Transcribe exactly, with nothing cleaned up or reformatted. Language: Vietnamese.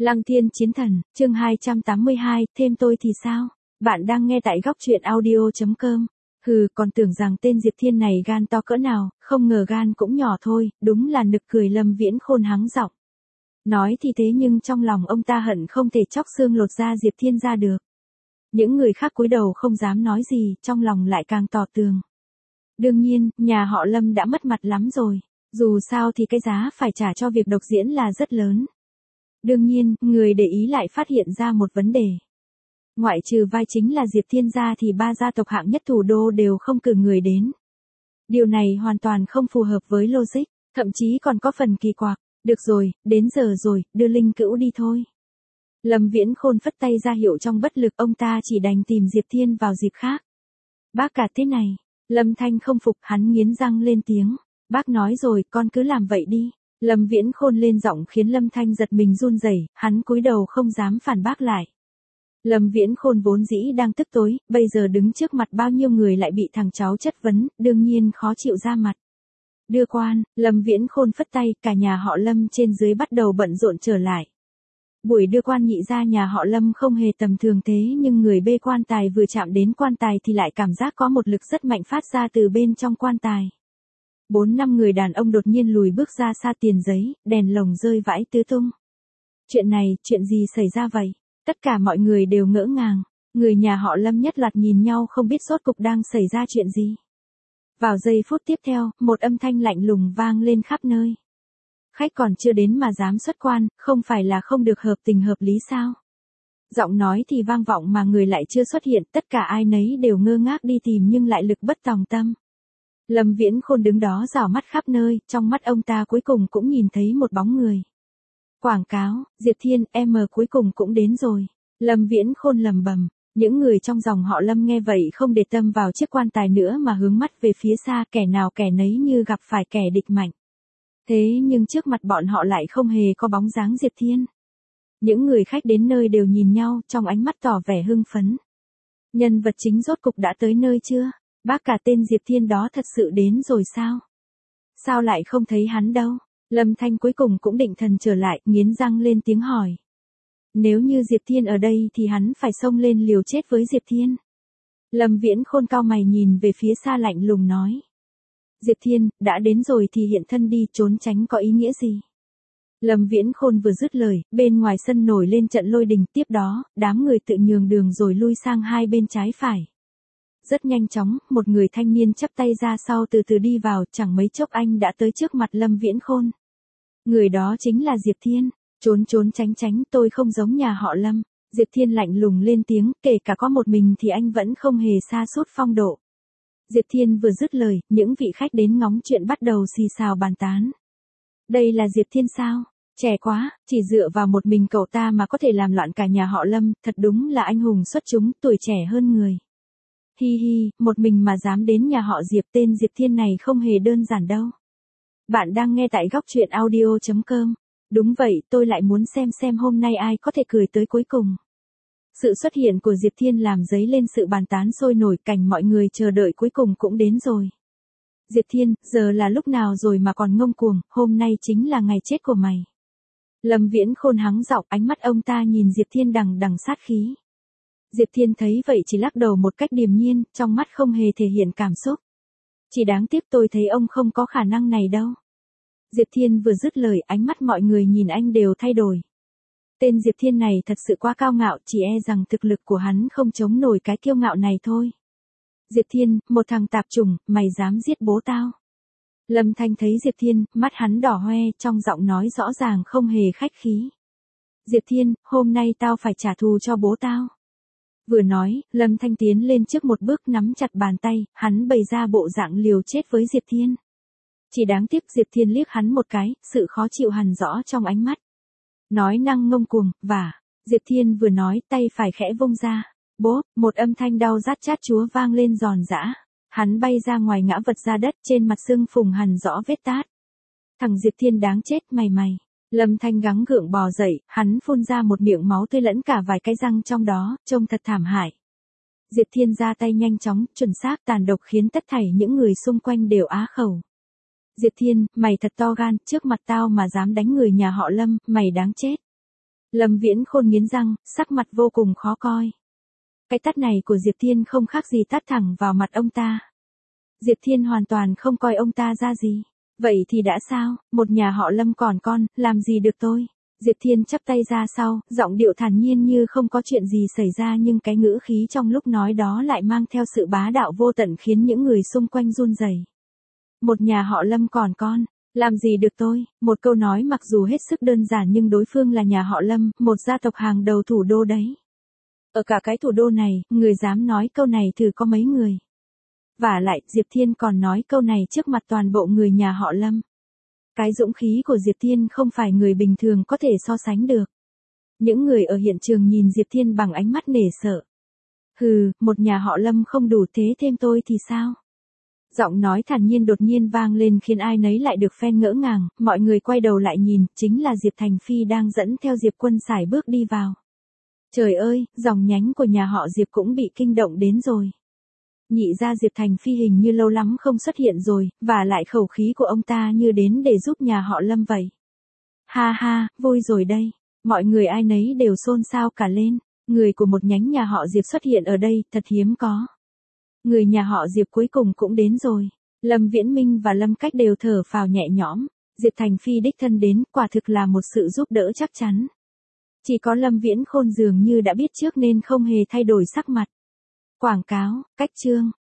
Lăng Thiên Chiến Thần, chương hai trăm tám mươi hai, thêm tôi thì sao? Bạn đang nghe tại góc truyện audio chấm com. Hừ, còn tưởng rằng tên Diệp Thiên này gan to cỡ nào, không ngờ gan cũng nhỏ thôi, đúng là nực cười. Lâm Viễn Khôn hắng giọng. Nói thì thế nhưng trong lòng ông ta hận không thể chóc xương lột da Diệp Thiên ra được. Những người khác cúi đầu không dám nói gì, trong lòng lại càng tỏ tường. Đương nhiên, nhà họ Lâm đã mất mặt lắm rồi. Dù sao thì cái giá phải trả cho việc độc diễn là rất lớn. Đương nhiên, người để ý lại phát hiện ra một vấn đề. Ngoại trừ vai chính là Diệp Thiên ra thì ba gia tộc hạng nhất thủ đô đều không cử người đến. Điều này hoàn toàn không phù hợp với logic, thậm chí còn có phần kỳ quặc. Được rồi, đến giờ rồi, đưa Linh Cữu đi thôi. Lâm Viễn Khôn phất tay ra hiệu trong bất lực, ông ta chỉ đành tìm Diệp Thiên vào dịp khác. Bác cả thế này, Lâm Thanh không phục, hắn nghiến răng lên tiếng. Bác nói rồi, con cứ làm vậy đi. Lâm Viễn Khôn lên giọng khiến Lâm Thanh giật mình run rẩy, hắn cúi đầu không dám phản bác lại. Lâm Viễn Khôn vốn dĩ đang tức tối, bây giờ đứng trước mặt bao nhiêu người lại bị thằng cháu chất vấn, đương nhiên khó chịu ra mặt. Đưa quan, Lâm Viễn Khôn phất tay, cả nhà họ Lâm trên dưới bắt đầu bận rộn trở lại. Buổi đưa quan nhị ra nhà họ Lâm không hề tầm thường thế, nhưng người bê quan tài vừa chạm đến quan tài thì lại cảm giác có một lực rất mạnh phát ra từ bên trong quan tài. Bốn năm người đàn ông đột nhiên lùi bước ra xa, tiền giấy, đèn lồng rơi vãi tứ tung. Chuyện này, chuyện gì xảy ra vậy? Tất cả mọi người đều ngỡ ngàng. Người nhà họ Lâm nhất loạt nhìn nhau không biết rốt cục đang xảy ra chuyện gì. Vào giây phút tiếp theo, một âm thanh lạnh lùng vang lên khắp nơi. Khách còn chưa đến mà dám xuất quan, không phải là không được hợp tình hợp lý sao? Giọng nói thì vang vọng mà người lại chưa xuất hiện, tất cả ai nấy đều ngơ ngác đi tìm nhưng lại lực bất tòng tâm. Lâm Viễn Khôn đứng đó rảo mắt khắp nơi, trong mắt ông ta cuối cùng cũng nhìn thấy một bóng người. Quảng cáo, Diệp Thiên, em cuối cùng cũng đến rồi. Lâm Viễn Khôn lầm bầm, những người trong dòng họ Lâm nghe vậy không để tâm vào chiếc quan tài nữa mà hướng mắt về phía xa, kẻ nào kẻ nấy như gặp phải kẻ địch mạnh. Thế nhưng trước mặt bọn họ lại không hề có bóng dáng Diệp Thiên. Những người khách đến nơi đều nhìn nhau, trong ánh mắt tỏ vẻ hưng phấn. Nhân vật chính rốt cục đã tới nơi chưa? Bác cả tên Diệp Thiên đó thật sự đến rồi sao? Sao lại không thấy hắn đâu? Lâm Thanh cuối cùng cũng định thần trở lại, nghiến răng lên tiếng hỏi. Nếu như Diệp Thiên ở đây thì hắn phải xông lên liều chết với Diệp Thiên. Lâm Viễn Khôn cau mày nhìn về phía xa lạnh lùng nói. Diệp Thiên, đã đến rồi thì hiện thân đi, trốn tránh có ý nghĩa gì? Lâm Viễn Khôn vừa dứt lời, bên ngoài sân nổi lên trận lôi đình, tiếp đó, đám người tự nhường đường rồi lui sang hai bên trái phải. Rất nhanh chóng, một người thanh niên chắp tay ra sau từ từ đi vào, chẳng mấy chốc anh đã tới trước mặt Lâm Viễn Khôn. Người đó chính là Diệp Thiên. Trốn trốn tránh tránh, tôi không giống nhà họ Lâm. Diệp Thiên lạnh lùng lên tiếng, kể cả có một mình thì anh vẫn không hề sa sút phong độ. Diệp Thiên vừa dứt lời, những vị khách đến ngóng chuyện bắt đầu xì xào bàn tán. Đây là Diệp Thiên sao? Trẻ quá, chỉ dựa vào một mình cậu ta mà có thể làm loạn cả nhà họ Lâm, thật đúng là anh hùng xuất chúng, tuổi trẻ hơn người. Hi hi, một mình mà dám đến nhà họ Diệp, tên Diệp Thiên này không hề đơn giản đâu. Bạn đang nghe tại góc truyện audio chấm com. Đúng vậy, tôi lại muốn xem xem hôm nay ai có thể cười tới cuối cùng. Sự xuất hiện của Diệp Thiên làm dấy lên sự bàn tán sôi nổi, cảnh mọi người chờ đợi cuối cùng cũng đến rồi. Diệp Thiên, giờ là lúc nào rồi mà còn ngông cuồng, hôm nay chính là ngày chết của mày. Lâm Viễn Khôn hắng giọng, ánh mắt ông ta nhìn Diệp Thiên đằng đằng sát khí. Diệp Thiên thấy vậy chỉ lắc đầu một cách điềm nhiên, trong mắt không hề thể hiện cảm xúc. Chỉ đáng tiếc tôi thấy ông không có khả năng này đâu. Diệp Thiên vừa dứt lời, ánh mắt mọi người nhìn anh đều thay đổi. Tên Diệp Thiên này thật sự quá cao ngạo, chỉ e rằng thực lực của hắn không chống nổi cái kiêu ngạo này thôi. Diệp Thiên, một thằng tạp chủng, mày dám giết bố tao. Lâm Thanh thấy Diệp Thiên, mắt hắn đỏ hoe, trong giọng nói rõ ràng không hề khách khí. Diệp Thiên, hôm nay tao phải trả thù cho bố tao. Vừa nói, Lâm Thanh tiến lên trước một bước nắm chặt bàn tay, hắn bày ra bộ dạng liều chết với Diệp Thiên. Chỉ đáng tiếc Diệp Thiên liếc hắn một cái, sự khó chịu hằn rõ trong ánh mắt. Nói năng ngông cuồng, và, Diệp Thiên vừa nói tay phải khẽ vung ra. Bốp, một âm thanh đau rát chát chúa vang lên giòn giã. Hắn bay ra ngoài ngã vật ra đất, trên mặt xương phùng hằn rõ vết tát. Thằng Diệp Thiên đáng chết mày mày. Lâm Thanh gắng gượng bò dậy, hắn phun ra một miệng máu tươi lẫn cả vài cái răng trong đó, trông thật thảm hại. Diệp Thiên ra tay nhanh chóng, chuẩn xác tàn độc khiến tất thảy những người xung quanh đều á khẩu. Diệp Thiên, mày thật to gan, trước mặt tao mà dám đánh người nhà họ Lâm, mày đáng chết. Lâm Viễn Khôn nghiến răng, sắc mặt vô cùng khó coi. Cái tát này của Diệp Thiên không khác gì tát thẳng vào mặt ông ta. Diệp Thiên hoàn toàn không coi ông ta ra gì. Vậy thì đã sao, một nhà họ Lâm còn con, làm gì được tôi? Diệp Thiên chắp tay ra sau, giọng điệu thản nhiên như không có chuyện gì xảy ra, nhưng cái ngữ khí trong lúc nói đó lại mang theo sự bá đạo vô tận khiến những người xung quanh run rẩy. Một nhà họ Lâm còn con, làm gì được tôi? Một câu nói mặc dù hết sức đơn giản nhưng đối phương là nhà họ Lâm, một gia tộc hàng đầu thủ đô đấy. Ở cả cái thủ đô này, người dám nói câu này thử có mấy người. Vả lại, Diệp Thiên còn nói câu này trước mặt toàn bộ người nhà họ Lâm. Cái dũng khí của Diệp Thiên không phải người bình thường có thể so sánh được. Những người ở hiện trường nhìn Diệp Thiên bằng ánh mắt nể sợ. Hừ, một nhà họ Lâm không đủ thế thêm tôi thì sao? Giọng nói thản nhiên đột nhiên vang lên khiến ai nấy lại được phen ngỡ ngàng, mọi người quay đầu lại nhìn, chính là Diệp Thành Phi đang dẫn theo Diệp Quân sải bước đi vào. Trời ơi, dòng nhánh của nhà họ Diệp cũng bị kinh động đến rồi. Nhị ra Diệp Thành Phi hình như lâu lắm không xuất hiện rồi, và lại khẩu khí của ông ta như đến để giúp nhà họ Lâm vậy. Ha ha, vui rồi đây. Mọi người ai nấy đều xôn xao cả lên. Người của một nhánh nhà họ Diệp xuất hiện ở đây, thật hiếm có. Người nhà họ Diệp cuối cùng cũng đến rồi. Lâm Viễn Minh và Lâm Cách đều thở phào nhẹ nhõm. Diệp Thành Phi đích thân đến, quả thực là một sự giúp đỡ chắc chắn. Chỉ có Lâm Viễn Khôn dường như đã biết trước nên không hề thay đổi sắc mặt. Quảng cáo, cách chương.